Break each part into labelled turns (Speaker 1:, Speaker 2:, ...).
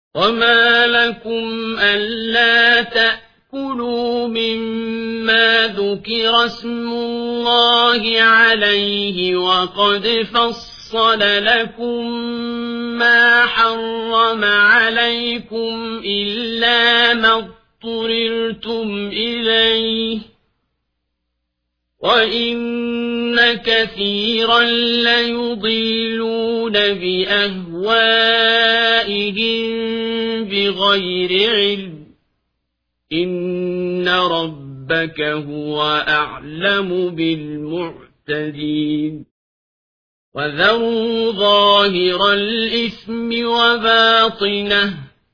Speaker 1: وما لكم ألا تأكلوا مما ذكر اسم الله عليه وقد فصل لكم ما حرم عليكم إلا ما اضطررتم إليه وإن كثيرا ليضلون بأهوائهم بغير علم إن ربك هو أعلم بالمعتدين وذروا ظاهر الإثم وباطنه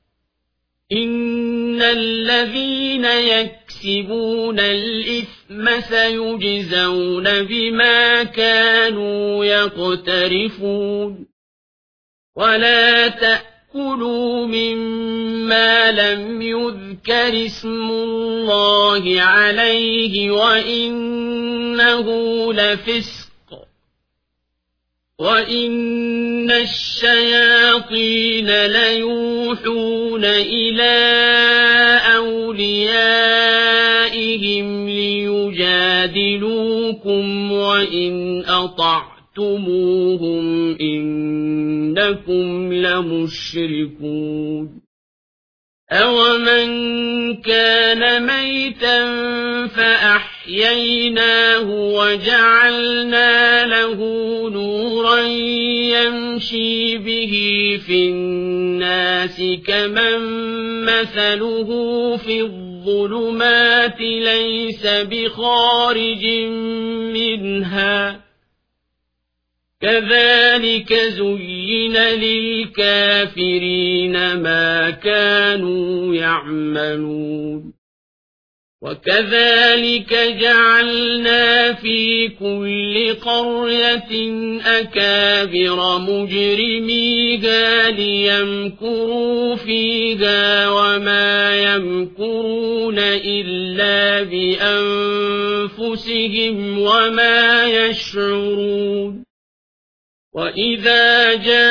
Speaker 1: إن الذين يكسبون الإثم سيجزون بما كانوا يقترفون ولا تأكلوا مما لم يذكر اسم الله عليه وإنه لفسق وإن الشياطين ليوحون إلى أوليائهم ليجادلوكم وإن أطعتموهم إنكم لمشركون أَوَمَنْ كَانَ مَيْتًا فَأَحْيَيْنَاهُ وَجَعَلْنَا لَهُ نُورًا يَمْشِي بِهِ فِي النَّاسِ كَمَنْ مَثَلُهُ فِي الظُّلُمَاتِ لَيْسَ بِخَارِجٍ مِنْهَا كذلك زين للكافرين ما كانوا يعملون وكذلك جعلنا في كل قرية أكابر مجرميها ليمكروا فيها وما يمكرون إلا بأنفسهم وما يشعرون وإذا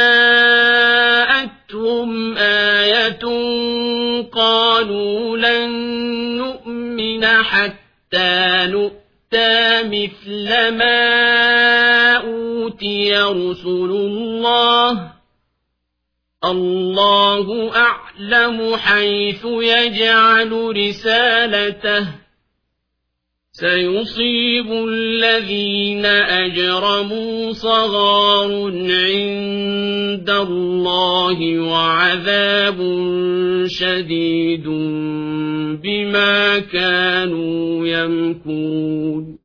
Speaker 1: جاءتهم آية قالوا لن نؤمن حتى نؤتى مثل ما أوتي رسل الله أعلم حيث يجعل رسالته سيصيب الذين أجرموا صغار عند الله وعذاب شديد بما كانوا يمكرون